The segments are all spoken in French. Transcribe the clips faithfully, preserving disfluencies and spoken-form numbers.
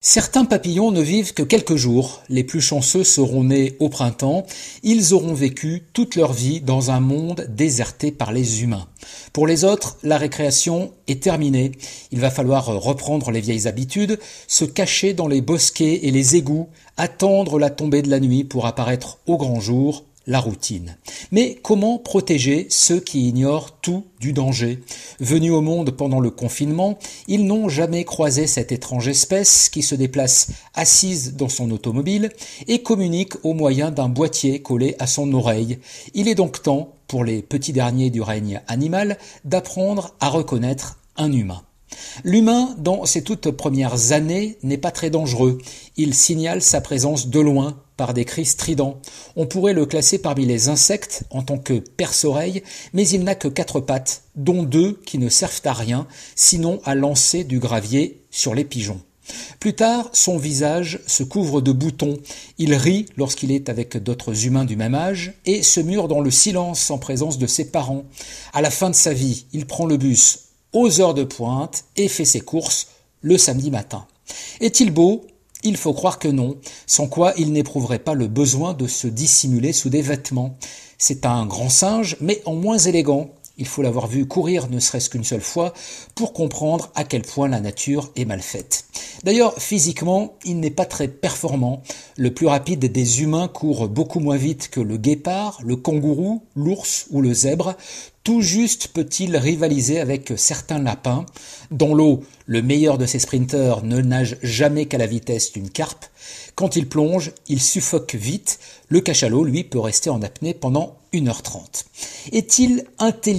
Certains papillons ne vivent que quelques jours. Les plus chanceux seront nés au printemps. Ils auront vécu toute leur vie dans un monde déserté par les humains. Pour les autres, la récréation est terminée. Il va falloir reprendre les vieilles habitudes, se cacher dans les bosquets et les égouts, attendre la tombée de la nuit pour apparaître au grand jour. La routine. Mais comment protéger ceux qui ignorent tout du danger? Venus au monde pendant le confinement, ils n'ont jamais croisé cette étrange espèce qui se déplace assise dans son automobile et communique au moyen d'un boîtier collé à son oreille. Il est donc temps, pour les petits derniers du règne animal, d'apprendre à reconnaître un humain. L'humain, dans ses toutes premières années, n'est pas très dangereux. Il signale sa présence de loin, par des cris stridents. On pourrait le classer parmi les insectes en tant que perce-oreille, mais il n'a que quatre pattes, dont deux qui ne servent à rien, sinon à lancer du gravier sur les pigeons. Plus tard, son visage se couvre de boutons. Il rit lorsqu'il est avec d'autres humains du même âge et se mure dans le silence en présence de ses parents. À la fin de sa vie, il prend le bus aux heures de pointe et fait ses courses le samedi matin. Est-il beau ? Il faut croire que non, sans quoi il n'éprouverait pas le besoin de se dissimuler sous des vêtements. C'est un grand singe, mais en moins élégant. Il faut l'avoir vu courir ne serait-ce qu'une seule fois pour comprendre à quel point la nature est mal faite. D'ailleurs, physiquement, il n'est pas très performant. Le plus rapide des humains court beaucoup moins vite que le guépard, le kangourou, l'ours ou le zèbre. Tout juste peut-il rivaliser avec certains lapins. Dans l'eau, le meilleur de ces sprinteurs ne nage jamais qu'à la vitesse d'une carpe. Quand il plonge, il suffoque vite. Le cachalot, lui, peut rester en apnée pendant une heure trente. Est-il intelligent ?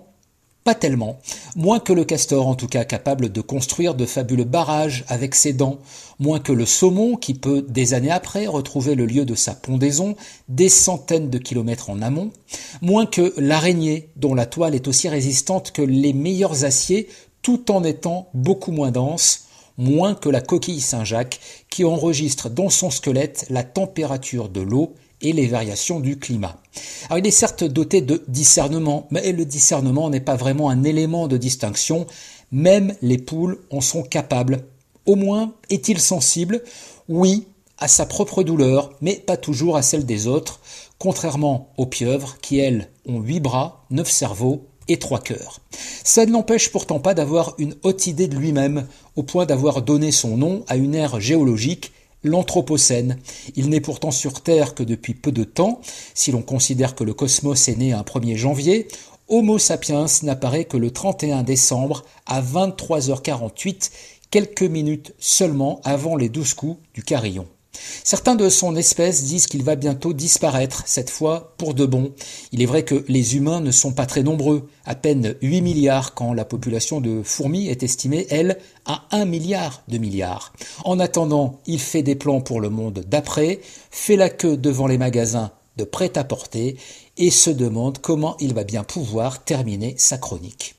Pas tellement. Moins que le castor, en tout cas, capable de construire de fabuleux barrages avec ses dents. Moins que le saumon, qui peut, des années après, retrouver le lieu de sa pondaison, des centaines de kilomètres en amont. Moins que l'araignée, dont la toile est aussi résistante que les meilleurs aciers, tout en étant beaucoup moins dense. Moins que la coquille Saint-Jacques, qui enregistre dans son squelette la température de l'eau et les variations du climat. Alors il est certes doté de discernement, mais le discernement n'est pas vraiment un élément de distinction, même les poules en sont capables. Au moins, est-il sensible? Oui, à sa propre douleur, mais pas toujours à celle des autres, contrairement aux pieuvres qui, elles, ont huit bras, neuf cerveaux et trois cœurs. Ça ne l'empêche pourtant pas d'avoir une haute idée de lui-même, au point d'avoir donné son nom à une ère géologique, l'Anthropocène. Il n'est pourtant sur Terre que depuis peu de temps. Si l'on considère que le cosmos est né un premier janvier, Homo sapiens n'apparaît que le trente et un décembre à vingt-trois heures quarante-huit, quelques minutes seulement avant les douze coups du carillon. Certains de son espèce disent qu'il va bientôt disparaître, cette fois pour de bon. Il est vrai que les humains ne sont pas très nombreux, à peine huit milliards quand la population de fourmis est estimée, elle, à un milliard de milliards. En attendant, il fait des plans pour le monde d'après, fait la queue devant les magasins de prêt-à-porter et se demande comment il va bien pouvoir terminer sa chronique.